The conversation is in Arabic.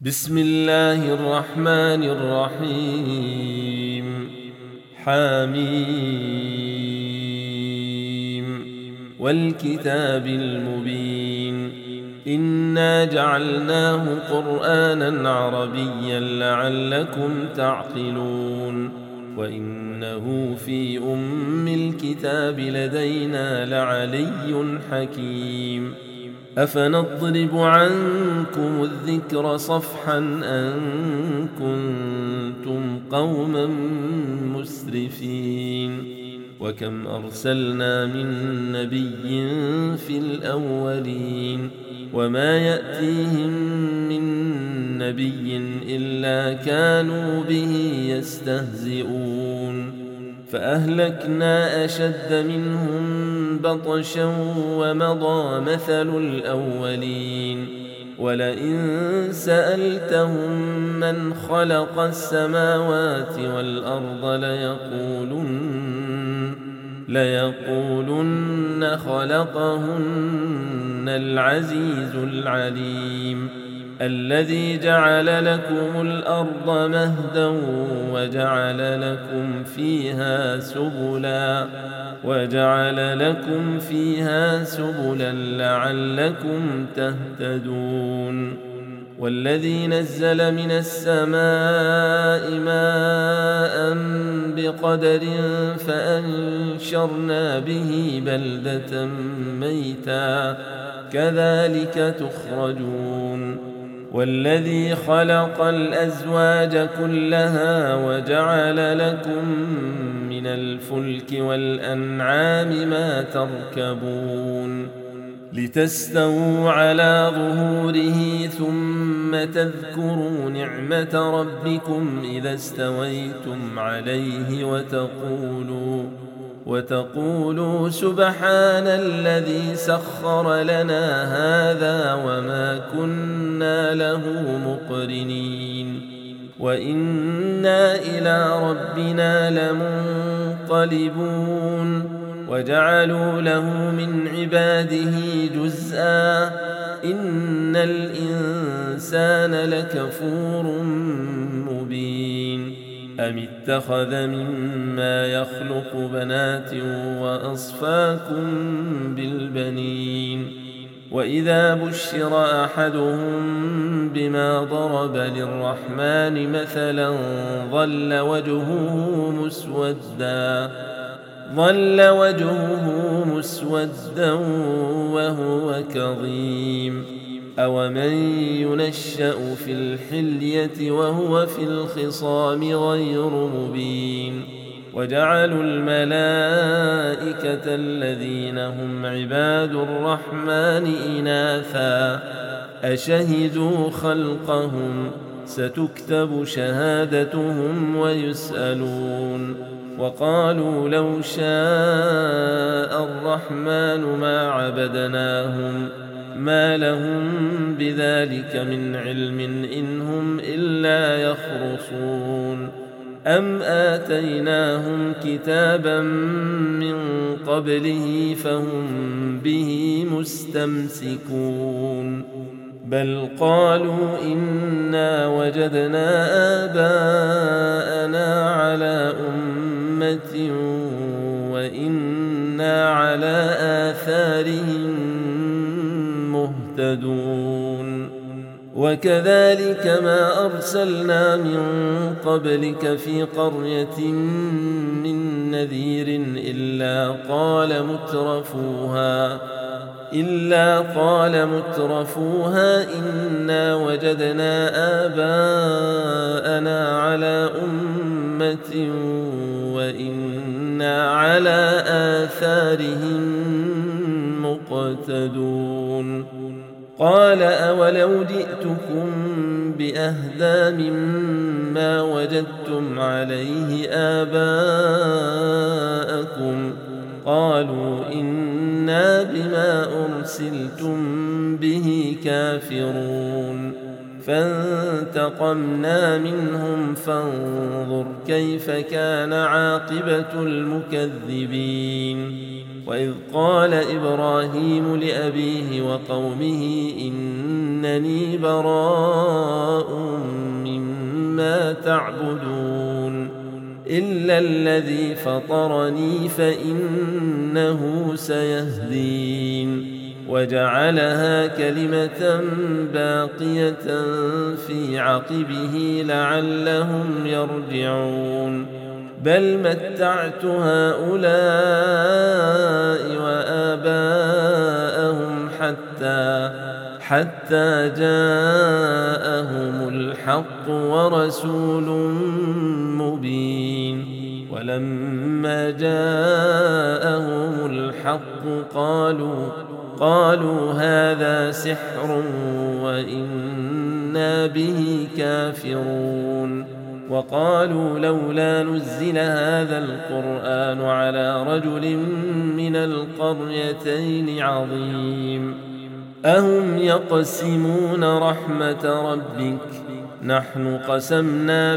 بسم الله الرحمن الرحيم حميم والكتاب المبين إنا جعلناه قرآنا عربيا لعلكم تعقلون وإنه في أم الكتاب لدينا لعلي حكيم أفنضرب عنكم الذكر صفحا أن كنتم قوما مسرفين وكم أرسلنا من نبي في الأولين وما يأتيهم من نبي إلا كانوا به يستهزئون فأهلكنا أشد منهم بطشا ومضى مثل الأولين ولئن سألتهم من خلق السماوات والأرض ليقولن خلقهن العزيز العليم الذي جعل لكم الأرض مهدا وجعل لكم فيها سبلا لعلكم تهتدون والذي نزل من السماء ماء بقدر فأنشرنا به بلدة ميتا كذلك تخرجون والذي خلق الأزواج كلها وجعل لكم من الفلك والأنعام ما تركبون لتستووا على ظهوره ثم تذكروا نعمة ربكم إذا استويتم عليه وتقولوا سبحان الذي سخر لنا هذا وما كنا له مقرنين وإنا إلى ربنا لمنقلبون وجعلوا له من عباده جزءا إن الإنسان لكفور مبين أم اتخذ مما يخلق بنات وأصفاكم بالبنين وإذا بشر أحدهم بما ضرب للرحمن مثلا ظل وجهه مسودا وهو كظيم أومن ينشأ في الحلية وهو في الخصام غير مبين وجعلوا الملائكة الذين هم عباد الرحمن إناثا أشهدوا خلقهم ستكتب شهادتهم ويسألون وقالوا لو شاء الرحمن ما عبدناهم ما لهم بذلك من علم إن هم إلا يخرصون أم آتيناهم كتابا من قبله فهم به مستمسكون بل قالوا إنا وجدنا آباءنا على أمة وإنا على آثارهم مهتدون وكذلك ما أرسلنا من قبلك في قرية من نذير إلا قال مترفوها إنا وجدنا آباءنا على أمة وإنا على آثارهم مقتدون قال أولو جئتكم بأهدى مما وجدتم عليه آباءكم قالوا إنا بما أرسلتم به كافرون فانتقمنا منهم فانظر كيف كان عاقبة المكذبين وإذ قال إبراهيم لأبيه وقومه إنني براء تعبدون إلا الذي فطرني فإنه سيهدين وجعلها كلمة باقية في عقبه لعلهم يرجعون بل متعت هؤلاء وآباءهم حتى جاءهم الحق ورسول مبين ولما جاءهم الحق قالوا هذا سحر وإنا به كافرون وقالوا لولا نزل هذا القرآن على رجل من القريتين عظيم أهم يقسمون رحمة ربك نحن قسمنا